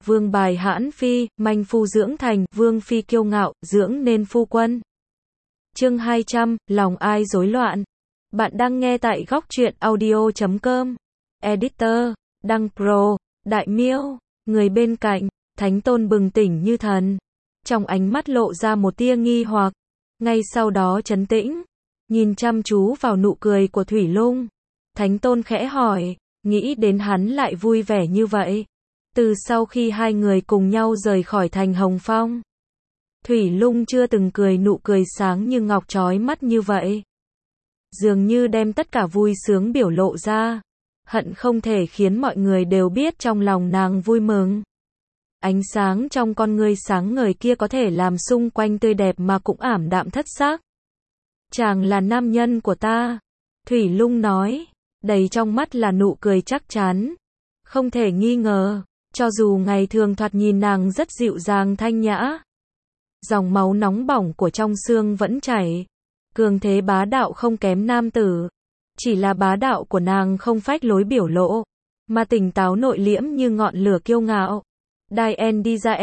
vương bài hãn phi, manh phu dưỡng thành, vương phi kiêu ngạo, dưỡng nên phu quân. Chương 200, lòng ai rối loạn. Bạn đang nghe tại góc truyện audio.com. Editor, Đăng Pro, Đại Miêu, người bên cạnh, Thánh Tôn bừng tỉnh như thần. Trong ánh mắt lộ ra một tia nghi hoặc, ngay sau đó trấn tĩnh, nhìn chăm chú vào nụ cười của Thủy Lung. Thánh Tôn khẽ hỏi, nghĩ đến hắn lại vui vẻ như vậy. Từ sau khi hai người cùng nhau rời khỏi thành Hồng Phong, Thủy Lung chưa từng cười nụ cười sáng như ngọc chói mắt như vậy. Dường như đem tất cả vui sướng biểu lộ ra, hận không thể khiến mọi người đều biết trong lòng nàng vui mừng. Ánh sáng trong con ngươi sáng ngời kia có thể làm xung quanh tươi đẹp mà cũng ảm đạm thất sắc. Chàng là nam nhân của ta, Thủy Lung nói, đầy trong mắt là nụ cười chắc chắn. Không thể nghi ngờ, cho dù ngày thường thoạt nhìn nàng rất dịu dàng thanh nhã, dòng máu nóng bỏng của trong xương vẫn chảy, cường thế bá đạo không kém nam tử. Chỉ là bá đạo của nàng không phách lối biểu lộ, mà tỉnh táo nội liễm như ngọn lửa kiêu ngạo. Dien đi ra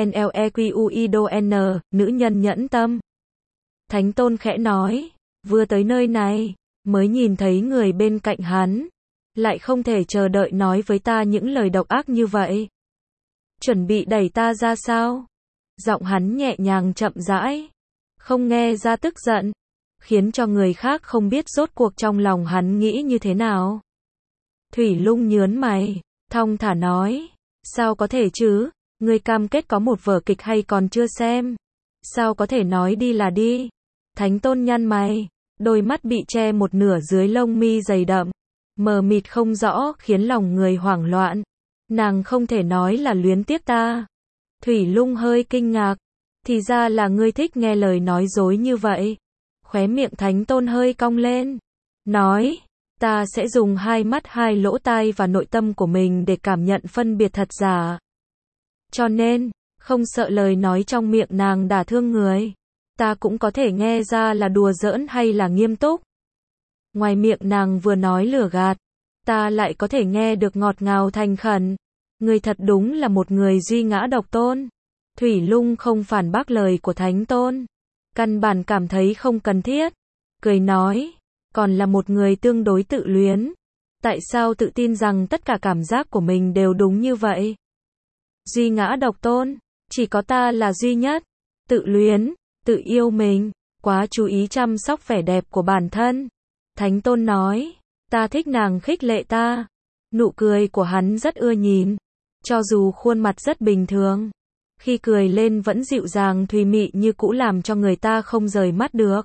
NLEQUIDON, nữ nhân nhẫn tâm. Thánh Tôn khẽ nói, vừa tới nơi này, mới nhìn thấy người bên cạnh hắn, lại không thể chờ đợi nói với ta những lời độc ác như vậy. Chuẩn bị đẩy ta ra sao? Giọng hắn nhẹ nhàng chậm rãi, không nghe ra tức giận, khiến cho người khác không biết rốt cuộc trong lòng hắn nghĩ như thế nào. Thủy Lung nhớn mày, thong thả nói, sao có thể chứ, ngươi cam kết có một vở kịch hay còn chưa xem, sao có thể nói đi là đi. Thánh Tôn nhăn mày, đôi mắt bị che một nửa dưới lông mi dày đậm, mờ mịt không rõ khiến lòng người hoảng loạn. Nàng không thể nói là luyến tiếc ta. Thủy Lung hơi kinh ngạc, thì ra là ngươi thích nghe lời nói dối như vậy. Khóe miệng Thánh Tôn hơi cong lên, nói, ta sẽ dùng hai mắt hai lỗ tai và nội tâm của mình để cảm nhận phân biệt thật giả. Cho nên, không sợ lời nói trong miệng nàng đả thương người, ta cũng có thể nghe ra là đùa giỡn hay là nghiêm túc. Ngoài miệng nàng vừa nói lừa gạt, ta lại có thể nghe được ngọt ngào thành khẩn. Người thật đúng là một người duy ngã độc tôn. Thủy Lung không phản bác lời của Thánh Tôn, căn bản cảm thấy không cần thiết, cười nói, còn là một người tương đối tự luyến, tại sao tự tin rằng tất cả cảm giác của mình đều đúng như vậy? Duy ngã độc tôn, chỉ có ta là duy nhất, tự luyến, tự yêu mình, quá chú ý chăm sóc vẻ đẹp của bản thân. Thánh Tôn nói, ta thích nàng khích lệ ta. Nụ cười của hắn rất ưa nhìn, cho dù khuôn mặt rất bình thường, khi cười lên vẫn dịu dàng thùy mị như cũ làm cho người ta không rời mắt được.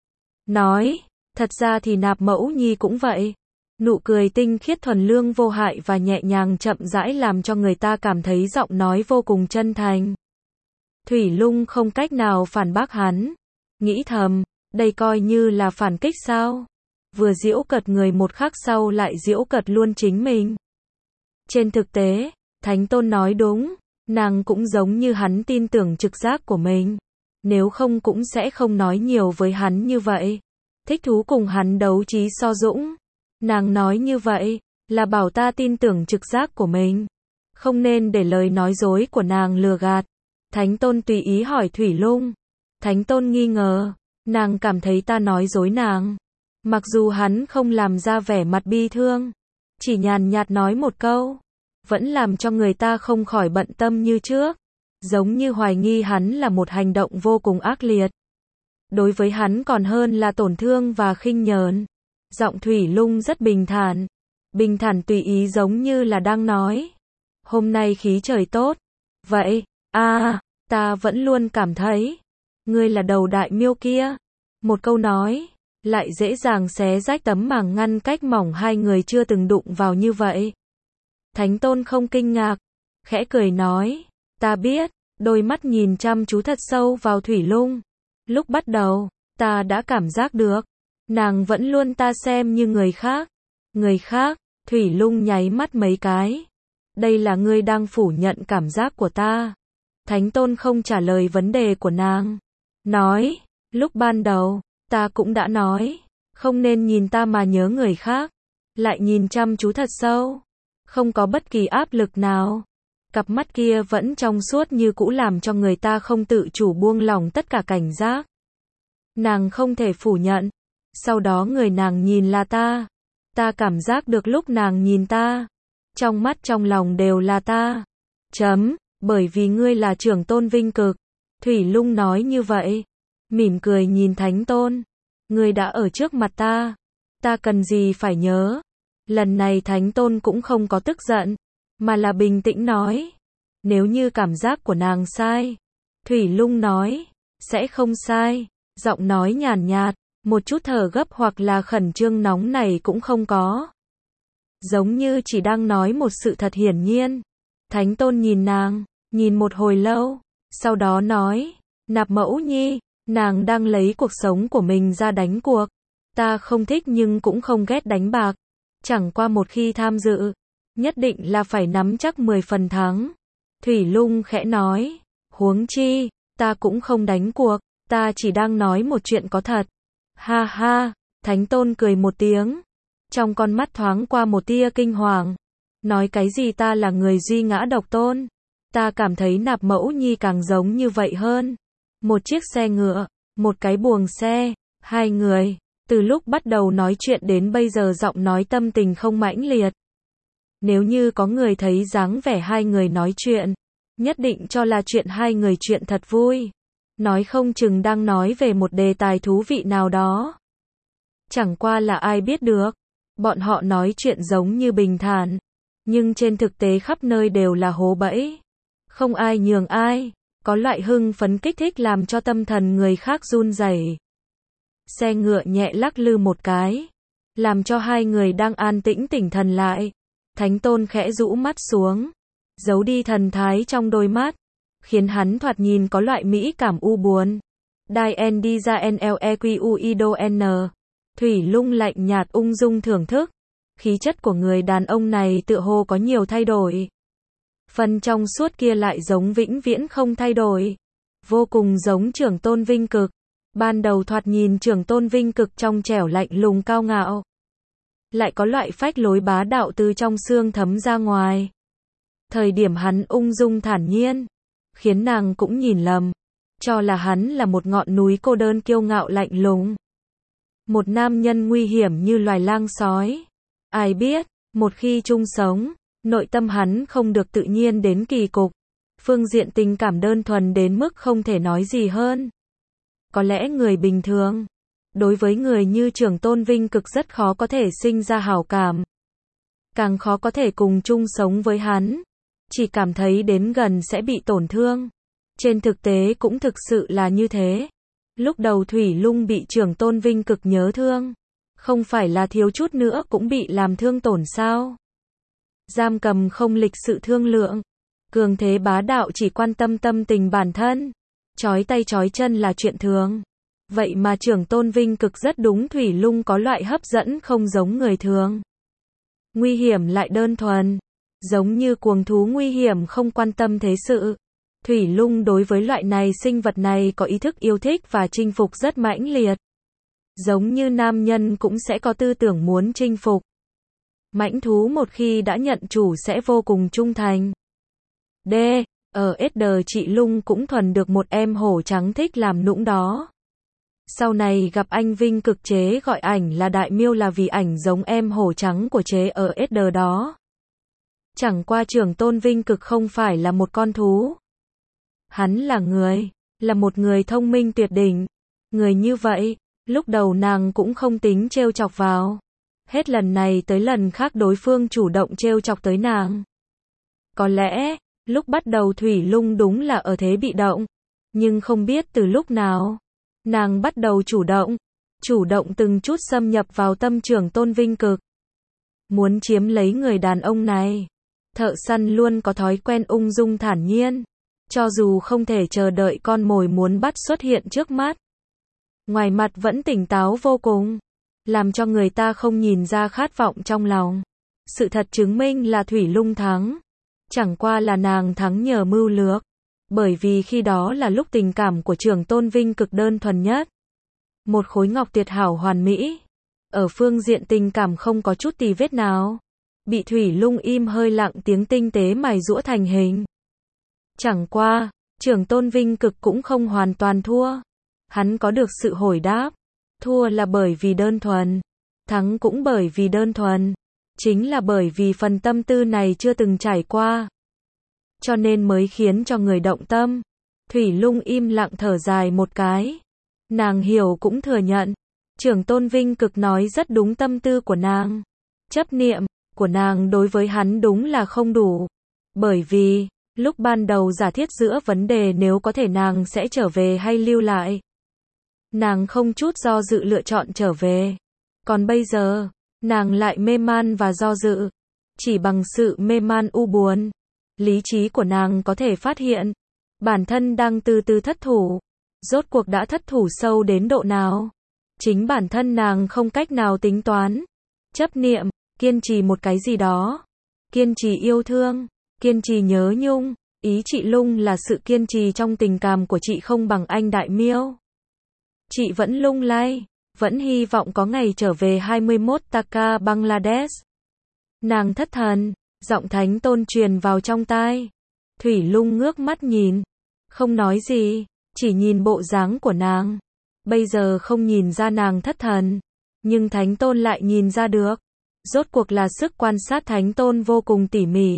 Nói, thật ra thì Nạp Mẫu Nhi cũng vậy. Nụ cười tinh khiết thuần lương vô hại và nhẹ nhàng chậm rãi làm cho người ta cảm thấy giọng nói vô cùng chân thành. Thủy Lung không cách nào phản bác hắn, nghĩ thầm, đây coi như là phản kích sao? Vừa giễu cợt người một khắc sau lại giễu cợt luôn chính mình. Trên thực tế, Thánh Tôn nói đúng, nàng cũng giống như hắn tin tưởng trực giác của mình, nếu không cũng sẽ không nói nhiều với hắn như vậy. Thích thú cùng hắn đấu trí so dũng. Nàng nói như vậy, là bảo ta tin tưởng trực giác của mình, không nên để lời nói dối của nàng lừa gạt. Thánh Tôn tùy ý hỏi Thủy Lung. Thánh Tôn nghi ngờ, nàng cảm thấy ta nói dối nàng. Mặc dù hắn không làm ra vẻ mặt bi thương, chỉ nhàn nhạt nói một câu, vẫn làm cho người ta không khỏi bận tâm như trước, giống như hoài nghi hắn là một hành động vô cùng ác liệt. Đối với hắn còn hơn là tổn thương và khinh nhờn. Giọng Thủy Lung rất bình thản tùy ý giống như là đang nói, hôm nay khí trời tốt, vậy, ta vẫn luôn cảm thấy, ngươi là đầu đại miêu kia. Một câu nói, lại dễ dàng xé rách tấm màng ngăn cách mỏng hai người chưa từng đụng vào như vậy. Thánh Tôn không kinh ngạc, khẽ cười nói, ta biết, đôi mắt nhìn chăm chú thật sâu vào Thủy Lung. Lúc bắt đầu, ta đã cảm giác được, nàng vẫn luôn ta xem như người khác. Người khác, Thủy Lung nháy mắt mấy cái. Đây là ngươi đang phủ nhận cảm giác của ta. Thánh Tôn không trả lời vấn đề của nàng. Nói, lúc ban đầu, ta cũng đã nói, không nên nhìn ta mà nhớ người khác. Lại nhìn chăm chú thật sâu. Không có bất kỳ áp lực nào. Cặp mắt kia vẫn trong suốt như cũ làm cho người ta không tự chủ buông lỏng tất cả cảnh giác. Nàng không thể phủ nhận. Sau đó người nàng nhìn là ta. Ta cảm giác được lúc nàng nhìn ta. Trong mắt trong lòng đều là ta. Bởi vì ngươi là trưởng tôn vinh cực. Thủy Lung nói như vậy. Mỉm cười nhìn Thánh Tôn. Ngươi đã ở trước mặt ta. Ta cần gì phải nhớ. Lần này Thánh Tôn cũng không có tức giận. Mà là bình tĩnh nói. Nếu như cảm giác của nàng sai. Thủy Lung nói. Sẽ không sai. Giọng nói nhàn nhạt. Một chút thở gấp hoặc là khẩn trương nóng này cũng không có. Giống như chỉ đang nói một sự thật hiển nhiên. Thánh Tôn nhìn nàng. Nhìn một hồi lâu. Sau đó nói. Nạp Mẫu Nhi. Nàng đang lấy cuộc sống của mình ra đánh cuộc. Ta không thích nhưng cũng không ghét đánh bạc. Chẳng qua một khi tham dự. Nhất định là phải nắm chắc 10 phần thắng. Thủy Lung khẽ nói. Huống chi. Ta cũng không đánh cuộc. Ta chỉ đang nói một chuyện có thật. Ha ha. Thánh Tôn cười một tiếng. Trong con mắt thoáng qua một tia kinh hoàng. Nói cái gì ta là người duy ngã độc tôn. Ta cảm thấy Nạp Mẫu Nhi càng giống như vậy hơn. Một chiếc xe ngựa, một cái buồng xe, hai người, từ lúc bắt đầu nói chuyện đến bây giờ giọng nói tâm tình không mãnh liệt. Nếu như có người thấy dáng vẻ hai người nói chuyện, nhất định cho là chuyện hai người chuyện thật vui. Nói không chừng đang nói về một đề tài thú vị nào đó. Chẳng qua là ai biết được, bọn họ nói chuyện giống như bình thản, nhưng trên thực tế khắp nơi đều là hố bẫy. Không ai nhường ai. Có loại hưng phấn kích thích làm cho tâm thần người khác run rẩy. Xe ngựa nhẹ lắc lư một cái, làm cho hai người đang an tĩnh tỉnh thần lại. Thánh Tôn khẽ rũ mắt xuống, giấu đi thần thái trong đôi mắt, khiến hắn thoạt nhìn có loại mỹ cảm u buồn. Dien đi ra NLEQUIDO N. Thủy Lung lạnh nhạt ung dung thưởng thức. Khí chất của người đàn ông này tựa hồ có nhiều thay đổi. Phần trong suốt kia lại giống vĩnh viễn không thay đổi. Vô cùng giống trưởng tôn vinh cực. Ban đầu thoạt nhìn trưởng tôn vinh cực trong trẻo lạnh lùng cao ngạo. Lại có loại phách lối bá đạo từ trong xương thấm ra ngoài. Thời điểm hắn ung dung thản nhiên. Khiến nàng cũng nhìn lầm. Cho là hắn là một ngọn núi cô đơn kiêu ngạo lạnh lùng. Một nam nhân nguy hiểm như loài lang sói. Ai biết, một khi chung sống. Nội tâm hắn không được tự nhiên đến kỳ cục. Phương diện tình cảm đơn thuần đến mức không thể nói gì hơn. Có lẽ người bình thường, đối với người như trưởng tôn vinh cực rất khó có thể sinh ra hảo cảm. Càng khó có thể cùng chung sống với hắn. Chỉ cảm thấy đến gần sẽ bị tổn thương. Trên thực tế cũng thực sự là như thế. Lúc đầu Thủy Lung bị trưởng tôn vinh cực nhớ thương. Không phải là thiếu chút nữa cũng bị làm thương tổn sao? Giam cầm không lịch sự thương lượng. Cường thế bá đạo chỉ quan tâm tâm tình bản thân. Chói tay chói chân là chuyện thường. Vậy mà trưởng tôn vinh cực rất đúng Thủy Lung có loại hấp dẫn không giống người thường. Nguy hiểm lại đơn thuần. Giống như cuồng thú nguy hiểm không quan tâm thế sự. Thủy Lung đối với loại này sinh vật này có ý thức yêu thích và chinh phục rất mãnh liệt. Giống như nam nhân cũng sẽ có tư tưởng muốn chinh phục. Mãnh thú một khi đã nhận chủ sẽ vô cùng trung thành. Ở SD chị Lung cũng thuần được một em hổ trắng thích làm nũng đó. Sau này gặp anh Vinh cực chế gọi ảnh là Đại Miêu là vì ảnh giống em hổ trắng của chế ở SD đó. Chẳng qua trưởng tôn Vinh cực không phải là một con thú. Hắn là người, là một người thông minh tuyệt đỉnh. Người như vậy, lúc đầu nàng cũng không tính trêu chọc vào. Hết lần này tới lần khác đối phương chủ động trêu chọc tới nàng. Có lẽ, lúc bắt đầu Thủy Lung đúng là ở thế bị động. Nhưng không biết từ lúc nào, nàng bắt đầu chủ động từng chút xâm nhập vào tâm trưởng tôn vinh cực. Muốn chiếm lấy người đàn ông này. Thợ săn luôn có thói quen ung dung thản nhiên. Cho dù không thể chờ đợi con mồi muốn bắt xuất hiện trước mắt. Ngoài mặt vẫn tỉnh táo vô cùng. Làm cho người ta không nhìn ra khát vọng trong lòng. Sự thật chứng minh là Thủy Lung thắng. Chẳng qua là nàng thắng nhờ mưu lược. Bởi vì khi đó là lúc tình cảm của trưởng tôn vinh cực đơn thuần nhất. Một khối ngọc tuyệt hảo hoàn mỹ. Ở phương diện tình cảm không có chút tì vết nào. bị Thủy Lung im hơi lặng tiếng tinh tế mài giũa thành hình. Chẳng qua, Trưởng Tôn Vinh Cực cũng không hoàn toàn thua. Hắn có được sự hồi đáp. Thua là bởi vì đơn thuần. Thắng cũng bởi vì đơn thuần. Chính là bởi vì phần tâm tư này chưa từng trải qua. Cho nên mới khiến cho người động tâm. Thủy Lung im lặng thở dài một cái. Nàng hiểu cũng thừa nhận. Trưởng Tôn Vinh Cực nói rất đúng tâm tư của nàng. Chấp niệm của nàng đối với hắn đúng là không đủ. Bởi vì, lúc ban đầu giả thiết giữa vấn đề nếu có thể nàng sẽ trở về hay lưu lại. Nàng không chút do dự lựa chọn trở về. Còn bây giờ, nàng lại mê man và do dự. Chỉ bằng sự mê man u buồn, lý trí của nàng có thể phát hiện. Bản thân đang từ từ thất thủ. Rốt cuộc đã thất thủ sâu đến độ nào? Chính bản thân nàng không cách nào tính toán. Chấp niệm, kiên trì một cái gì đó. Kiên trì yêu thương, kiên trì nhớ nhung. Ý chị Lung là sự kiên trì trong tình cảm của chị không bằng anh Đại Miêu. Chị vẫn lung lay, vẫn hy vọng có ngày trở về 21 Taka Bangladesh. Nàng thất thần, giọng Thánh Tôn truyền vào trong tai. Thủy Lung ngước mắt nhìn, không nói gì, chỉ nhìn bộ dáng của nàng. Bây giờ không nhìn ra nàng thất thần, nhưng Thánh Tôn lại nhìn ra được. Rốt cuộc là sức quan sát Thánh Tôn vô cùng tỉ mỉ.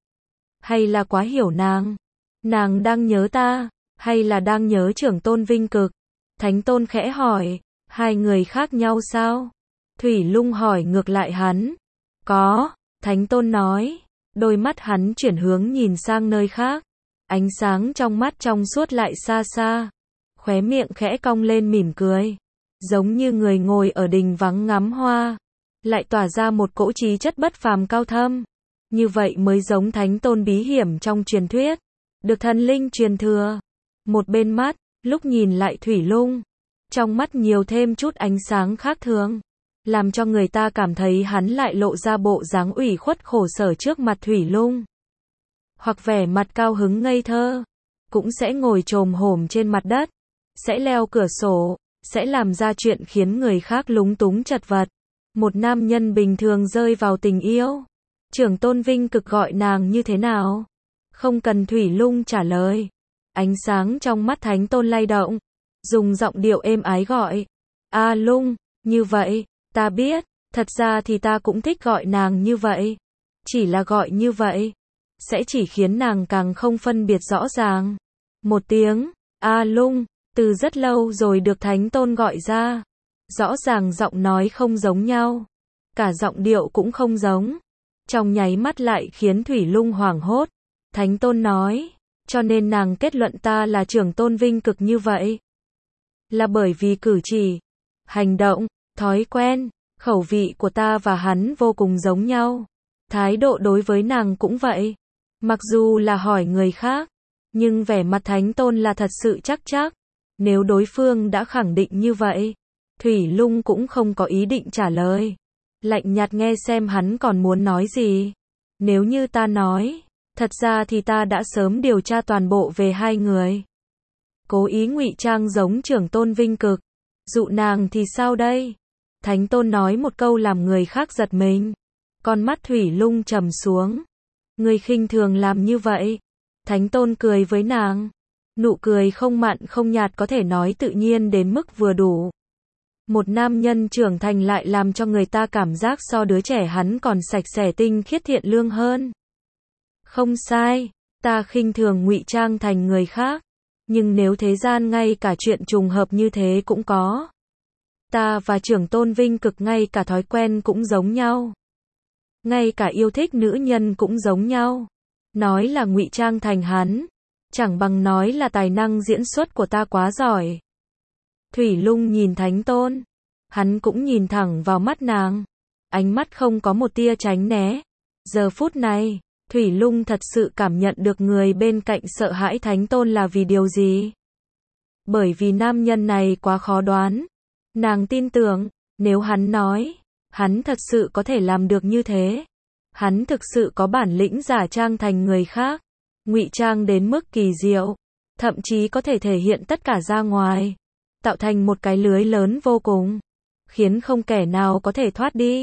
Hay là quá hiểu nàng? Nàng đang nhớ ta, hay là đang nhớ Trưởng Tôn Vinh Cực? Thánh Tôn khẽ hỏi, hai người khác nhau sao? Thủy Lung hỏi ngược lại hắn. Có, Thánh Tôn nói. Đôi mắt hắn chuyển hướng nhìn sang nơi khác. Ánh sáng trong mắt trong suốt lại xa xa. Khóe miệng khẽ cong lên mỉm cười. Giống như người ngồi ở đình vắng ngắm hoa. Lại tỏa ra một cỗ trí chất bất phàm cao thâm. Như vậy mới giống Thánh Tôn bí hiểm trong truyền thuyết. Được thần linh truyền thừa. Một bên mắt, lúc nhìn lại Thủy Lung. Trong mắt nhiều thêm chút ánh sáng khác thường. Làm cho người ta cảm thấy hắn lại lộ ra bộ dáng ủy khuất khổ sở trước mặt Thủy Lung. Hoặc vẻ mặt cao hứng ngây thơ. Cũng sẽ ngồi chồm hổm trên mặt đất. Sẽ leo cửa sổ. Sẽ làm ra chuyện khiến người khác lúng túng chật vật. Một nam nhân bình thường rơi vào tình yêu. Trưởng Tôn Vinh Cực gọi nàng như thế nào? Không cần Thủy Lung trả lời. Ánh sáng trong mắt Thánh Tôn lay động. Dùng giọng điệu êm ái gọi. A Lung, như vậy, ta biết, thật ra thì ta cũng thích gọi nàng như vậy. Chỉ là gọi như vậy, sẽ chỉ khiến nàng càng không phân biệt rõ ràng. Một tiếng, A Lung, từ rất lâu rồi được Thánh Tôn gọi ra. Rõ ràng giọng nói không giống nhau. Cả giọng điệu cũng không giống. Trong nháy mắt lại khiến Thủy Lung hoảng hốt. Thánh Tôn nói, cho nên nàng kết luận ta là Trưởng Tôn Vinh Cực như vậy. Là bởi vì cử chỉ, hành động, thói quen, khẩu vị của ta và hắn vô cùng giống nhau. Thái độ đối với nàng cũng vậy. Mặc dù là hỏi người khác, nhưng vẻ mặt Thánh Tôn là thật sự chắc. Nếu đối phương đã khẳng định như vậy, Thủy Lung cũng không có ý định trả lời. Lạnh nhạt nghe xem hắn còn muốn nói gì. Nếu như ta nói, thật ra thì ta đã sớm điều tra toàn bộ về hai người. Cố ý ngụy trang giống Trưởng Tôn Vinh Cực. Dụ nàng thì sao đây? Thánh Tôn nói một câu làm người khác giật mình. Con mắt Thủy Lung trầm xuống. Người khinh thường làm như vậy. Thánh Tôn cười với nàng. Nụ cười không mặn không nhạt có thể nói tự nhiên đến mức vừa đủ. Một nam nhân trưởng thành lại làm cho người ta cảm giác so đứa trẻ hắn còn sạch sẽ tinh khiết thiện lương hơn. Không sai, ta khinh thường ngụy trang thành người khác. Nhưng nếu thế gian ngay cả chuyện trùng hợp như thế cũng có. Ta và Trưởng Tôn Vinh Cực ngay cả thói quen cũng giống nhau. Ngay cả yêu thích nữ nhân cũng giống nhau. Nói là ngụy trang thành hắn, chẳng bằng nói là tài năng diễn xuất của ta quá giỏi. Thủy Lung nhìn Thánh Tôn. Hắn cũng nhìn thẳng vào mắt nàng. Ánh mắt không có một tia tránh né. Giờ phút này, Thủy Lung thật sự cảm nhận được người bên cạnh sợ hãi Thánh Tôn là vì điều gì. Bởi vì nam nhân này quá khó đoán. Nàng tin tưởng, nếu hắn nói, hắn thật sự có thể làm được như thế. Hắn thực sự có bản lĩnh giả trang thành người khác. Ngụy trang đến mức kỳ diệu. Thậm chí có thể thể hiện tất cả ra ngoài. Tạo thành một cái lưới lớn vô cùng. Khiến không kẻ nào có thể thoát đi.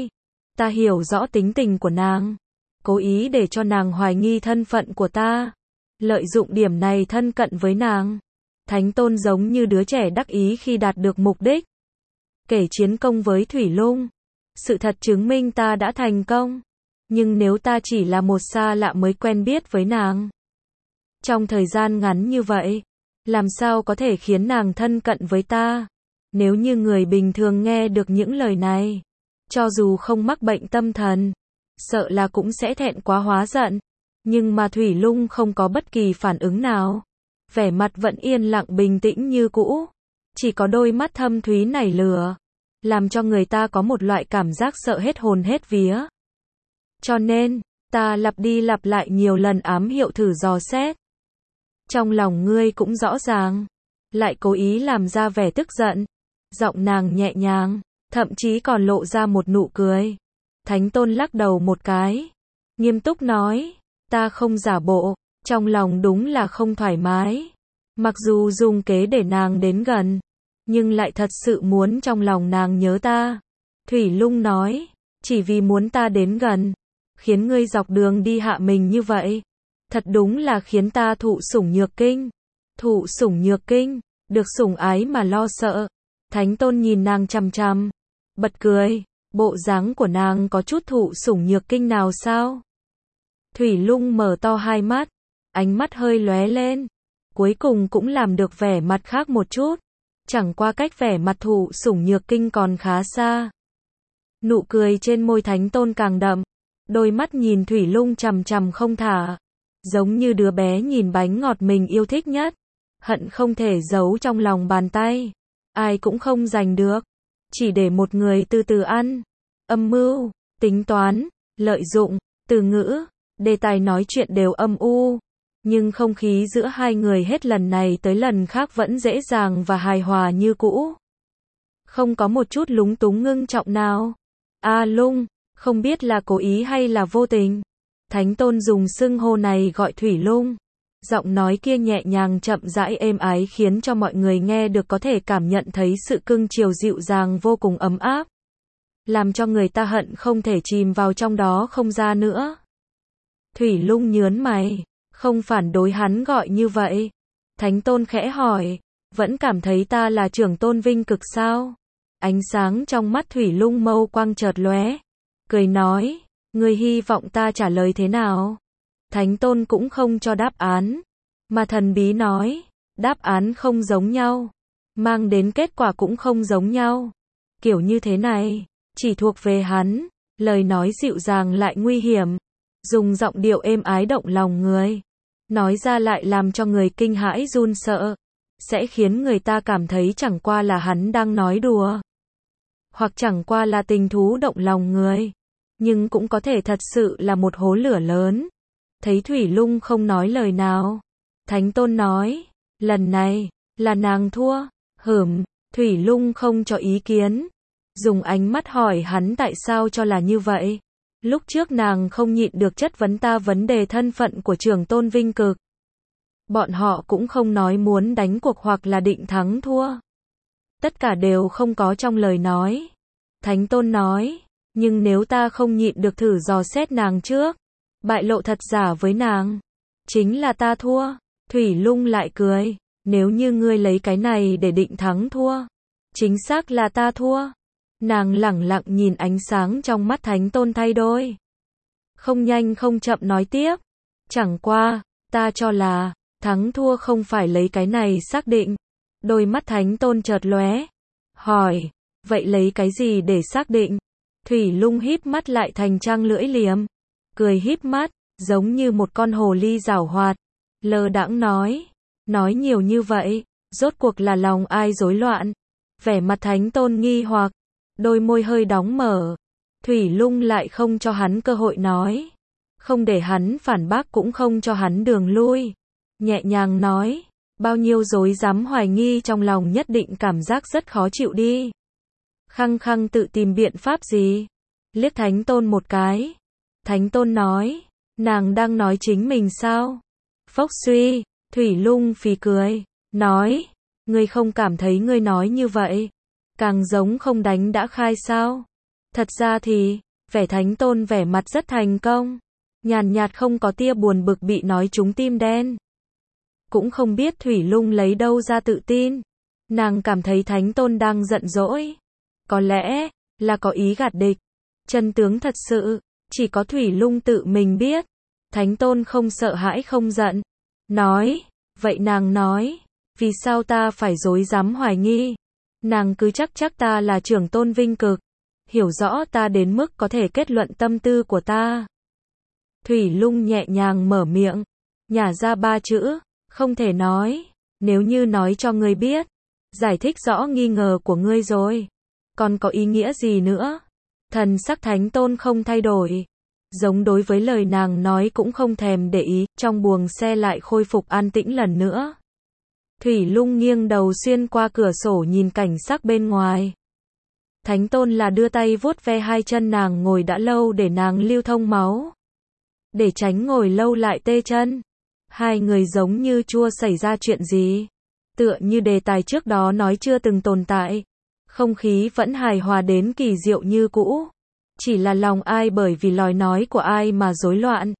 Ta hiểu rõ tính tình của nàng, cố ý để cho nàng hoài nghi thân phận của ta, lợi dụng điểm này thân cận với nàng. Thánh Tôn giống như đứa trẻ đắc ý khi đạt được mục đích. Kể chiến công với Thủy Lung. Sự thật chứng minh ta đã thành công. Nhưng nếu ta chỉ là một xa lạ mới quen biết với nàng, trong thời gian ngắn như vậy, làm sao có thể khiến nàng thân cận với ta? Nếu như người bình thường nghe được những lời này, cho dù không mắc bệnh tâm thần, sợ là cũng sẽ thẹn quá hóa giận. Nhưng mà Thủy Lung không có bất kỳ phản ứng nào. Vẻ mặt vẫn yên lặng bình tĩnh như cũ. Chỉ có đôi mắt thâm thúy nảy lửa, làm cho người ta có một loại cảm giác sợ hết hồn hết vía. Cho nên, ta lặp đi lặp lại nhiều lần ám hiệu thử dò xét. Trong lòng ngươi cũng rõ ràng. Lại cố ý làm ra vẻ tức giận. Giọng nàng nhẹ nhàng, thậm chí còn lộ ra một nụ cười. Thánh Tôn lắc đầu một cái, nghiêm túc nói, ta không giả bộ, trong lòng đúng là không thoải mái. Mặc dù dùng kế để nàng đến gần, nhưng lại thật sự muốn trong lòng nàng nhớ ta. Thủy Lung nói, chỉ vì muốn ta đến gần, khiến ngươi dọc đường đi hạ mình như vậy. Thật đúng là khiến ta thụ sủng nhược kinh. Thụ sủng nhược kinh, được sủng ái mà lo sợ. Thánh Tôn nhìn nàng chằm chằm, bật cười, bộ dáng của nàng có chút thụ sủng nhược kinh nào sao? Thủy Lung mở to hai mắt, ánh mắt hơi lóe lên, cuối cùng cũng làm được vẻ mặt khác một chút, chẳng qua cách vẻ mặt thụ sủng nhược kinh còn khá xa. Nụ cười trên môi Thánh Tôn càng đậm, đôi mắt nhìn Thủy Lung chằm chằm không thả, giống như đứa bé nhìn bánh ngọt mình yêu thích nhất, hận không thể giấu trong lòng bàn tay, ai cũng không giành được, chỉ để một người từ từ ăn. Âm mưu, tính toán, lợi dụng, từ ngữ, đề tài nói chuyện đều âm u, nhưng không khí giữa hai người hết lần này tới lần khác vẫn dễ dàng và hài hòa như cũ. Không có một chút lúng túng ngưng trọng nào. A Lung, không biết là cố ý hay là vô tình. Thánh Tôn dùng xưng hô này gọi Thủy Lung. Giọng nói kia nhẹ nhàng chậm rãi êm ái khiến cho mọi người nghe được có thể cảm nhận thấy sự cưng chiều dịu dàng vô cùng ấm áp. Làm cho người ta hận không thể chìm vào trong đó không ra nữa. Thủy Lung nhớn mày, không phản đối hắn gọi như vậy. Thánh Tôn khẽ hỏi, vẫn cảm thấy ta là trưởng tôn vinh cực sao? Ánh sáng trong mắt Thủy Lung mâu quang chợt lóe, cười nói, ngươi hy vọng ta trả lời thế nào? Thánh Tôn cũng không cho đáp án, mà thần bí nói, đáp án không giống nhau, mang đến kết quả cũng không giống nhau. Kiểu như thế này, chỉ thuộc về hắn, lời nói dịu dàng lại nguy hiểm, dùng giọng điệu êm ái động lòng người, nói ra lại làm cho người kinh hãi run sợ, sẽ khiến người ta cảm thấy chẳng qua là hắn đang nói đùa, hoặc chẳng qua là tình thú động lòng người, nhưng cũng có thể thật sự là một hố lửa lớn. Thấy Thủy Lung không nói lời nào, Thánh Tôn nói, lần này, là nàng thua. Thủy Lung không cho ý kiến, dùng ánh mắt hỏi hắn tại sao cho là như vậy. Lúc trước nàng không nhịn được chất vấn ta vấn đề thân phận của trưởng tôn vinh cực. Bọn họ cũng không nói muốn đánh cuộc hoặc là định thắng thua. Tất cả đều không có trong lời nói. Thánh Tôn nói, nhưng nếu ta không nhịn được thử dò xét nàng trước, bại lộ thật giả với nàng, chính là ta thua. Thủy Lung lại cười, nếu như ngươi lấy cái này để định thắng thua, chính xác là ta thua. Nàng lẳng lặng nhìn ánh sáng trong mắt Thánh Tôn thay đổi. Không nhanh không chậm nói tiếp, chẳng qua, ta cho là, thắng thua không phải lấy cái này xác định. Đôi mắt Thánh Tôn chợt lóe, hỏi, vậy lấy cái gì để xác định? Thủy Lung híp mắt lại thành trăng lưỡi liềm, cười híp mắt, giống như một con hồ ly giảo hoạt, lơ đãng nói nhiều như vậy, rốt cuộc là lòng ai rối loạn? Vẻ mặt Thánh Tôn nghi hoặc, đôi môi hơi đóng mở, Thủy Lung lại không cho hắn cơ hội nói, không để hắn phản bác cũng không cho hắn đường lui, nhẹ nhàng nói, bao nhiêu dối dám hoài nghi trong lòng nhất định cảm giác rất khó chịu đi. Khăng khăng tự tìm biện pháp gì? Liếc Thánh Tôn một cái. Thánh Tôn nói, nàng đang nói chính mình sao? Phốc suy, Thủy Lung phì cười, nói, ngươi không cảm thấy ngươi nói như vậy càng giống không đánh đã khai sao? Thật ra thì, Vẻ Thánh Tôn vẻ mặt rất thành công. Nhàn nhạt không có tia buồn bực bị nói trúng tim đen. Cũng không biết Thủy Lung lấy đâu ra tự tin. Nàng cảm thấy Thánh Tôn đang giận dỗi. Có lẽ là có ý gạt địch. Chân tướng thật sự chỉ có Thủy Lung tự mình biết. Thánh Tôn không sợ hãi không giận. Nói, vậy nàng nói, vì sao ta phải dối dám hoài nghi? Nàng cứ chắc ta là trưởng tôn vinh cực. Hiểu rõ ta đến mức có thể kết luận tâm tư của ta. Thủy Lung nhẹ nhàng mở miệng. Nhả ra 3 chữ. Không thể nói. Nếu như nói cho ngươi biết. Giải thích rõ nghi ngờ của ngươi rồi. Còn có ý nghĩa gì nữa? Thần sắc Thánh Tôn không thay đổi. Giống đối với lời nàng nói cũng không thèm để ý. Trong buồng xe lại khôi phục an tĩnh lần nữa. Thủy Lung nghiêng đầu xuyên qua cửa sổ nhìn cảnh sắc bên ngoài. Thánh Tôn là đưa tay vuốt ve 2 chân nàng ngồi đã lâu để nàng lưu thông máu. Để tránh ngồi lâu lại tê chân. Hai người giống như chưa xảy ra chuyện gì. Tựa như đề tài trước đó nói chưa từng tồn tại. Không khí vẫn hài hòa đến kỳ diệu như cũ. Chỉ là lòng ai bởi vì lời nói của ai mà rối loạn.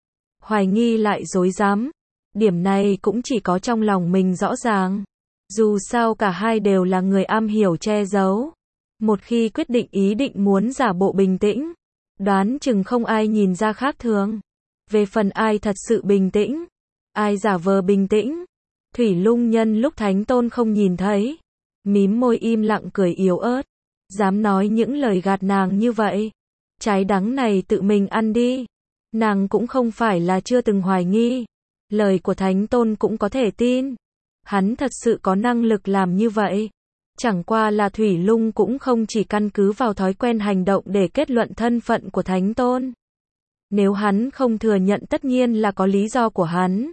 Hoài nghi lại dối dám. Điểm này cũng chỉ có trong lòng mình rõ ràng. Dù sao cả hai đều là người am hiểu che giấu. Một khi quyết định ý định muốn giả bộ bình tĩnh, đoán chừng không ai nhìn ra khác thường. Về phần ai thật sự bình tĩnh, ai giả vờ bình tĩnh, Thủy Lung nhân lúc Thánh Tôn không nhìn thấy, mím môi im lặng cười yếu ớt. Dám nói những lời gạt nàng như vậy, trái đắng này tự mình ăn đi. Nàng cũng không phải là chưa từng hoài nghi. Lời của Thánh Tôn cũng có thể tin. Hắn thật sự có năng lực làm như vậy. Chẳng qua là Thủy Lung cũng không chỉ căn cứ vào thói quen hành động để kết luận thân phận của Thánh Tôn. Nếu hắn không thừa nhận tất nhiên là có lý do của hắn.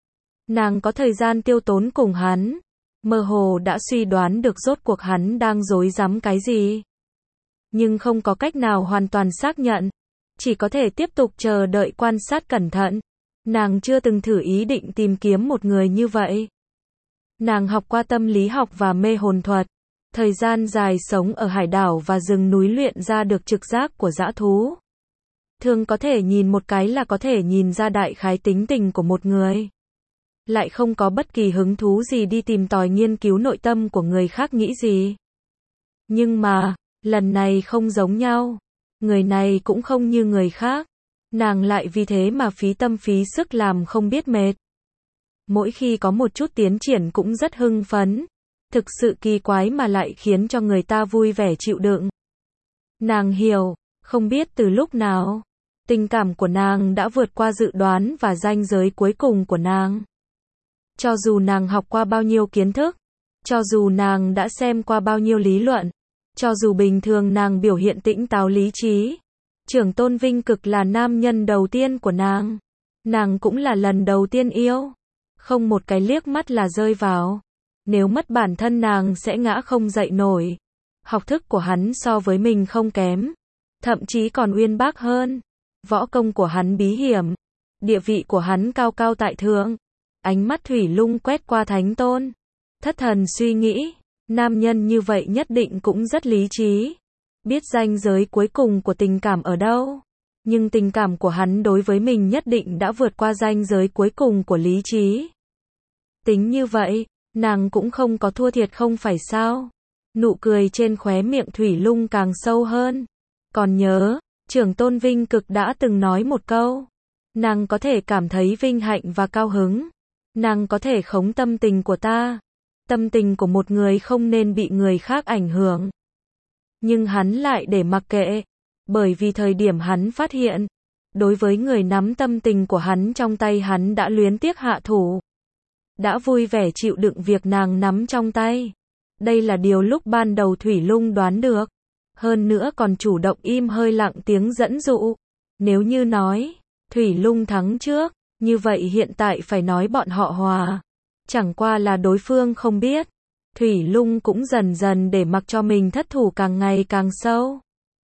Nàng có thời gian tiêu tốn cùng hắn. Mơ hồ đã suy đoán được rốt cuộc hắn đang dối dám cái gì. Nhưng không có cách nào hoàn toàn xác nhận. Chỉ có thể tiếp tục chờ đợi quan sát cẩn thận. Nàng chưa từng thử ý định tìm kiếm một người như vậy. Nàng học qua tâm lý học và mê hồn thuật. Thời gian dài sống ở hải đảo và rừng núi luyện ra được trực giác của dã thú. Thường có thể nhìn một cái là có thể nhìn ra đại khái tính tình của một người. Lại không có bất kỳ hứng thú gì đi tìm tòi nghiên cứu nội tâm của người khác nghĩ gì. Nhưng mà, lần này không giống nhau. Người này cũng không như người khác. Nàng lại vì thế mà phí tâm phí sức làm không biết mệt. Mỗi khi có một chút tiến triển cũng rất hưng phấn. Thực sự kỳ quái mà lại khiến cho người ta vui vẻ chịu đựng. Nàng hiểu, không biết từ lúc nào, tình cảm của nàng đã vượt qua dự đoán và ranh giới cuối cùng của nàng. Cho dù nàng học qua bao nhiêu kiến thức, cho dù nàng đã xem qua bao nhiêu lý luận, cho dù bình thường nàng biểu hiện tĩnh táo lý trí, trưởng tôn vinh cực là nam nhân đầu tiên của nàng. Nàng cũng là lần đầu tiên yêu. Không một cái liếc mắt là rơi vào. Nếu mất bản thân nàng sẽ ngã không dậy nổi. Học thức của hắn so với mình không kém. Thậm chí còn uyên bác hơn. Võ công của hắn bí hiểm. Địa vị của hắn cao cao tại thượng. Ánh mắt Thủy Lung quét qua Thánh Tôn. Thất thần suy nghĩ. Nam nhân như vậy nhất định cũng rất lý trí. Biết ranh giới cuối cùng của tình cảm ở đâu. Nhưng tình cảm của hắn đối với mình nhất định đã vượt qua ranh giới cuối cùng của lý trí. Tính như vậy, nàng cũng không có thua thiệt không phải sao. Nụ cười trên khóe miệng Thủy Lung càng sâu hơn. Còn nhớ, trưởng tôn vinh cực đã từng nói một câu. Nàng có thể cảm thấy vinh hạnh và cao hứng. Nàng có thể khống tâm tình của ta. Tâm tình của một người không nên bị người khác ảnh hưởng. Nhưng hắn lại để mặc kệ. Bởi vì thời điểm hắn phát hiện, đối với người nắm tâm tình của hắn trong tay hắn đã luyến tiếc hạ thủ. Đã vui vẻ chịu đựng việc nàng nắm trong tay. Đây là điều lúc ban đầu Thủy Lung đoán được. Hơn nữa còn chủ động im hơi lặng tiếng dẫn dụ. Nếu như nói, Thủy Lung thắng trước, như vậy hiện tại phải nói bọn họ hòa. Chẳng qua là đối phương không biết. Thủy Lung cũng dần dần để mặc cho mình thất thủ càng ngày càng sâu.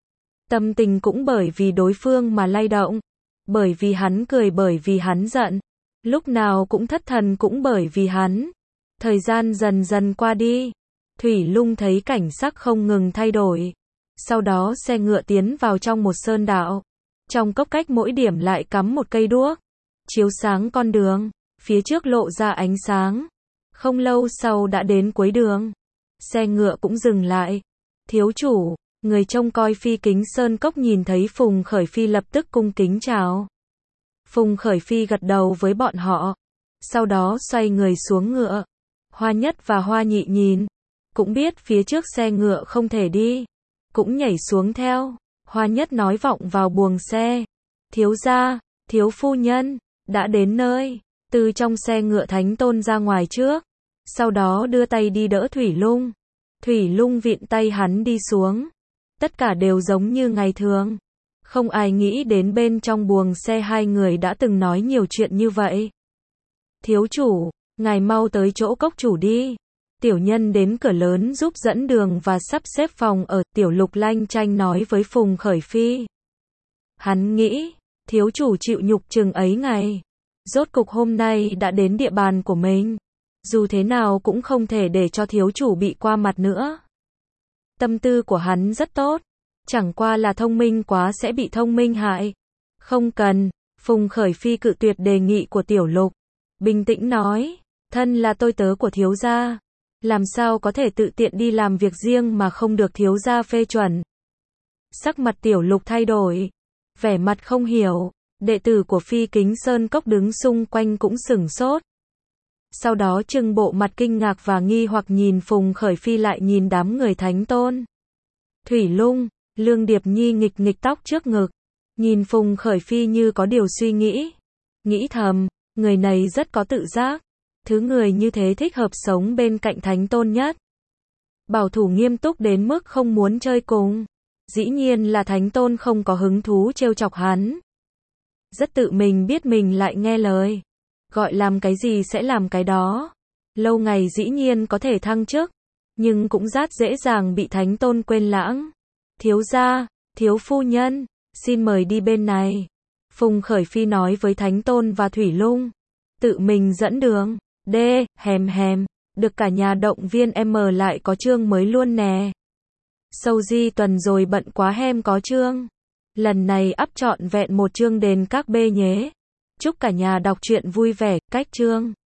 Tâm tình cũng bởi vì đối phương mà lay động. Bởi vì hắn cười, bởi vì hắn giận. Lúc nào cũng thất thần cũng bởi vì hắn. Thời gian dần dần qua đi. Thủy Lung thấy cảnh sắc không ngừng thay đổi. Sau đó xe ngựa tiến vào trong một sơn đạo. Trong cốc cách mỗi điểm lại cắm một cây đuốc, chiếu sáng con đường, phía trước lộ ra ánh sáng. Không lâu sau đã đến cuối đường. Xe ngựa cũng dừng lại. Thiếu chủ, người trông coi Phi Kính Sơn Cốc nhìn thấy Phùng Khởi Phi lập tức cung kính chào. Phùng Khởi Phi gật đầu với bọn họ. Sau đó xoay người xuống ngựa. Hoa Nhất và Hoa Nhị nhìn, cũng biết phía trước xe ngựa không thể đi, cũng nhảy xuống theo. Hoa Nhất nói vọng vào buồng xe. Thiếu gia, thiếu phu nhân, đã đến nơi. Từ trong xe ngựa Thánh Tôn ra ngoài trước. Sau đó đưa tay đi đỡ Thủy Lung. Thủy Lung vịn tay hắn đi xuống. Tất cả đều giống như ngày thường. Không ai nghĩ đến bên trong buồng xe hai người đã từng nói nhiều chuyện như vậy. Thiếu chủ, ngài mau tới chỗ cốc chủ đi. Tiểu nhân đến cửa lớn giúp dẫn đường và sắp xếp phòng ở. Tiểu Lục lanh chanh nói với Phùng Khởi Phi. Hắn nghĩ, thiếu chủ chịu nhục chừng ấy ngày. Rốt cục hôm nay đã đến địa bàn của mình. Dù thế nào cũng không thể để cho thiếu chủ bị qua mặt nữa. Tâm tư của hắn rất tốt. Chẳng qua là thông minh quá sẽ bị thông minh hại. Không cần. Phùng Khởi Phi cự tuyệt đề nghị của Tiểu Lục. Bình tĩnh nói. Thân là tôi tớ của thiếu gia. Làm sao có thể tự tiện đi làm việc riêng mà không được thiếu gia phê chuẩn. Sắc mặt Tiểu Lục thay đổi. Vẻ mặt không hiểu. Đệ tử của Phi Kính Sơn Cốc đứng xung quanh cũng sửng sốt. Sau đó trừng bộ mặt kinh ngạc và nghi hoặc nhìn Phùng Khởi Phi lại nhìn đám người Thánh Tôn. Thủy Lung, Lương Điệp Nhi nghịch nghịch tóc trước ngực. Nhìn Phùng Khởi Phi như có điều suy nghĩ. Nghĩ thầm, người này rất có tự giác. Thứ người như thế thích hợp sống bên cạnh Thánh Tôn nhất. Bảo thủ nghiêm túc đến mức không muốn chơi cùng. Dĩ nhiên là Thánh Tôn không có hứng thú trêu chọc hắn. Rất tự mình biết mình lại nghe lời. Gọi làm cái gì sẽ làm cái đó. Lâu ngày dĩ nhiên có thể thăng chức. Nhưng cũng rất dễ dàng bị Thánh Tôn quên lãng. Thiếu gia, thiếu phu nhân, xin mời đi bên này. Phùng Khởi Phi nói với Thánh Tôn và Thủy Lung. Tự mình dẫn đường. Hèm, được cả nhà động viên lại có chương mới luôn nè. Sâu di tuần rồi bận quá có chương. Lần này up trọn vẹn một chương đền các bê nhé. Chúc cả nhà đọc truyện vui vẻ, cách chương.